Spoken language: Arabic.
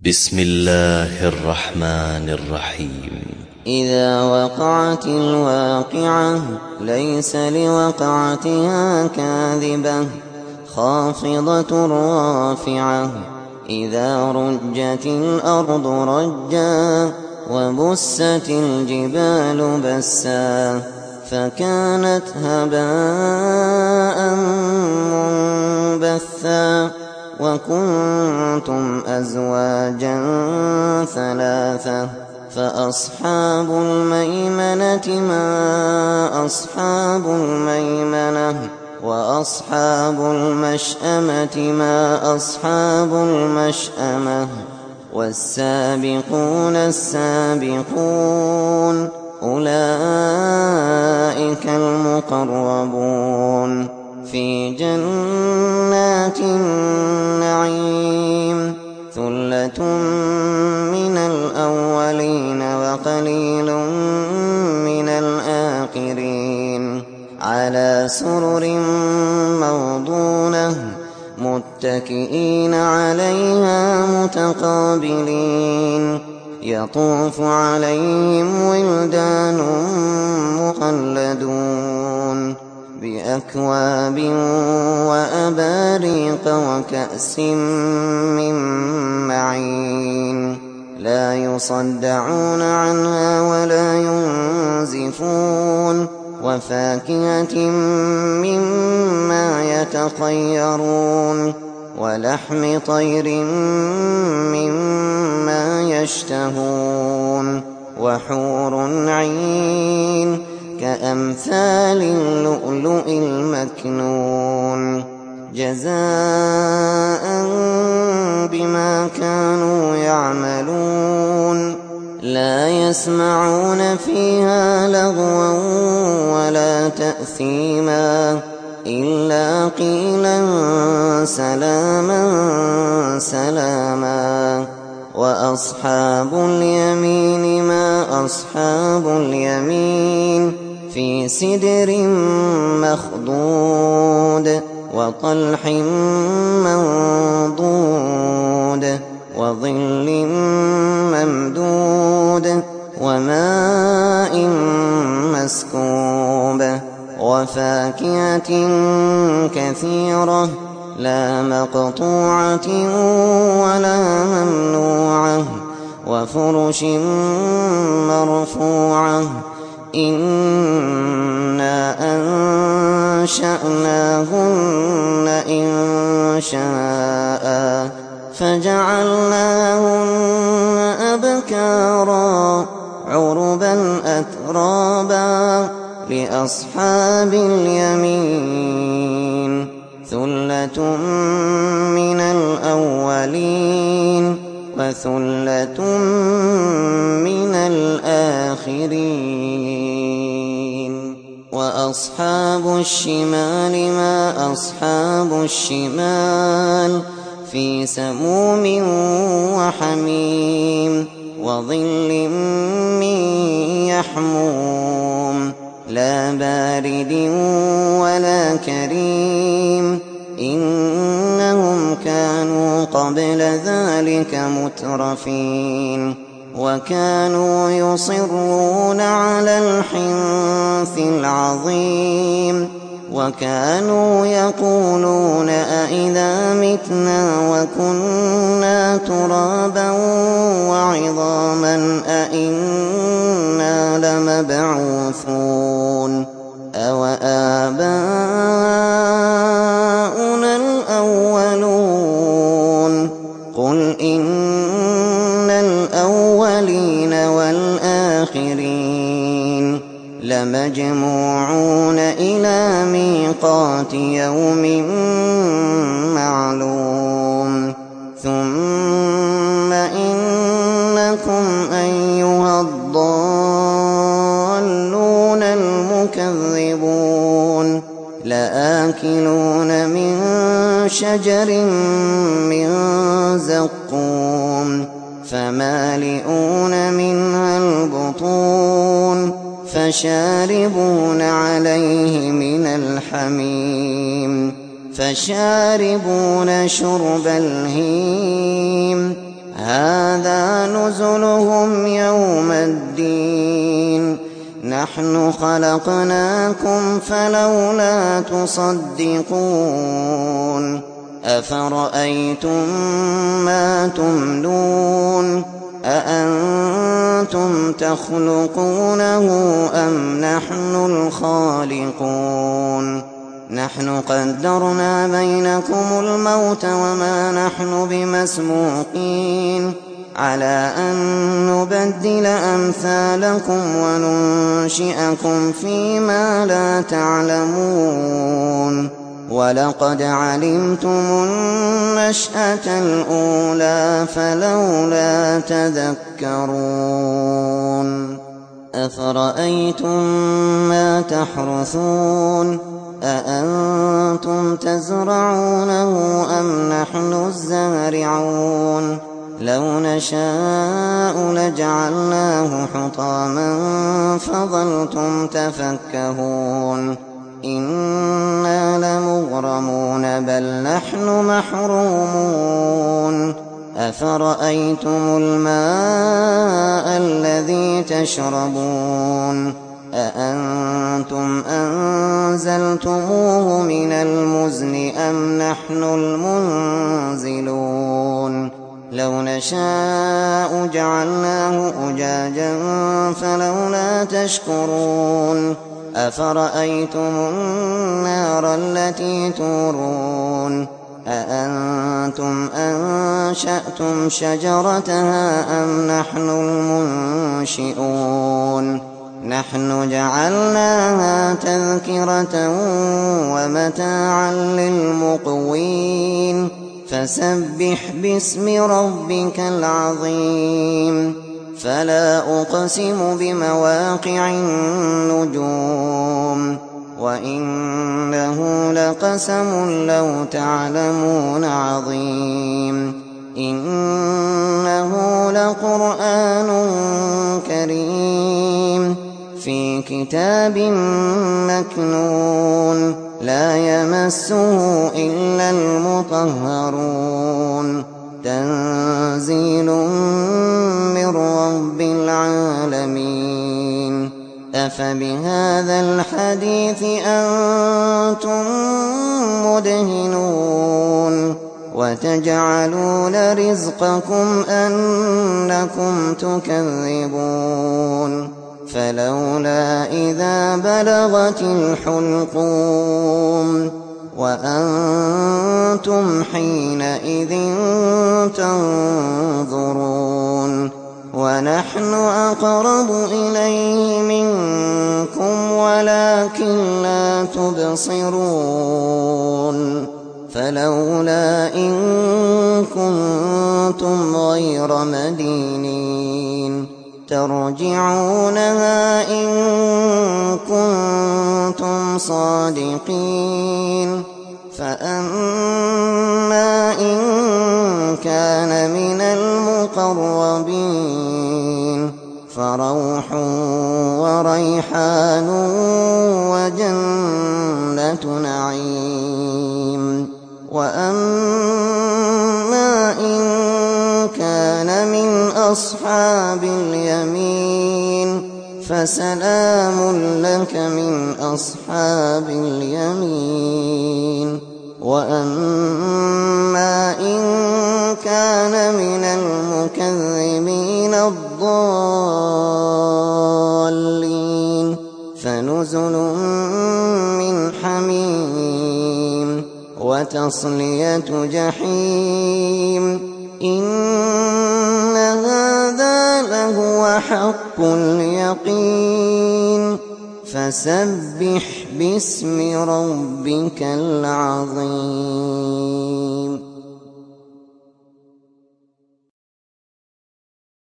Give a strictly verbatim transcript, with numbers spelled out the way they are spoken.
بسم الله الرحمن الرحيم. إذا وقعت الواقعة ليس لوقعتها كاذبة خافضة رافعة. إذا رجت الأرض رجا وبست الجبال بسا فكانت هباء منبثا وكنتم أزواجا ثلاثة فأصحاب الميمنة ما أصحاب الميمنة وأصحاب المشأمة ما أصحاب المشأمة والسابقون السابقون أولئك المقربون في جنات النعيم ثلة من الأولين وقليل من الآخرين على سرر موضونة متكئين عليها متقابلين يطوف عليهم ولدان مخلدون بأكواب وأباريق وكأس من معين لا يصدعون عنها ولا ينزفون وفاكهة مما يتخيرون ولحم طير مما يشتهون وحور عين كأمثال اللؤلؤ المكنون جزاء بما كانوا يعملون لا يسمعون فيها لغوا ولا تأثيما إلا قيلا سلاما سلاما وأصحاب اليمين ما أصحاب اليمين في سدر مخضود وطلح منضود وظل ممدود وماء مسكوب وفاكهة كثيرة لا مقطوعة ولا ممنوعة وفرش مرفوعة إنا أنشأناهن إنشاء فجعلناهن أبكارا عربا أترابا لأصحاب اليمين ثلة من الأولين وثلة من الآخرين وأصحاب الشمال ما أصحاب الشمال في سموم وحميم وظل من يحموم لا بارد ولا كريم إنهم كانوا قبل ذلك مترفين وكانوا يصرون على الحنث العظيم وكانوا يقولون أئذا متنا وكنا ترابا وعظاما أئنا لمبعوثون أو آباؤنا الأولون قل إن الأولين والآخرين لمجموعون إلى ميقات يوم معلوم ثم إنكم أيها الضالون المكذبون لآكلون من شجر من زقوم فمالئون منها البطون فشاربون عليه من الحميم فشاربون شرب الهيم هذا نزلهم يوم الدين نحن خلقناكم فلولا تصدقون أفرأيتم ما تمنون أأنتم تخلقونه أم نحن الخالقون نحن قدرنا بينكم الموت وما نحن بمسبوقين على أن نبدل أمثالكم وننشئكم فيما لا تعلمون ولقد علمتم النشأة الأولى فلولا تذكرون أفرأيتم ما تحرثون أأنتم تزرعونه أم نحن الزارعون لو نشاء لجعلناه حطاما فظلتم تفكهون إنا لمغرمون بل نحن محرومون أفرأيتم الماء الذي تشربون أأنتم أنزلتموه من المزن أم نحن المنزلون لو نشاء جعلناه أجاجا فلولا تشكرون أفرأيتم النار التي تورون أأنتم أنشأتم شجرتها أم نحن المنشئون نحن جعلناها تذكرة ومتاعا للمقوين فسبح باسم ربك العظيم فلا أقسم بمواقع النجوم وإنه لقسم لو تعلمون عظيم إنه لقرآن كريم في كتاب مكنون لا يمسه إلا المطهرون تنزيل من رب العالمين أفبهذا الحديث أنتم مدهنون وتجعلون رزقكم أنكم تكذبون فلولا إذا بلغت الحلقوم وأنتم حينئذ تنظرون ونحن أقرب إليه منكم ولكن لا تبصرون فلولا إن كنتم غير مدينين ترجعونها إن كنتم صادقين فأما إن كان من المقربين فروح وريحان وجنة نعيم وأما إن كان من أصحاب اليمين فسلام لك من أصحاب اليمين وأما إن كان من المكذبين الضالين فنزل من حميم وتصلية جحيم إن هذا لهو حق اليقين فسبح باسم ربك العظيم.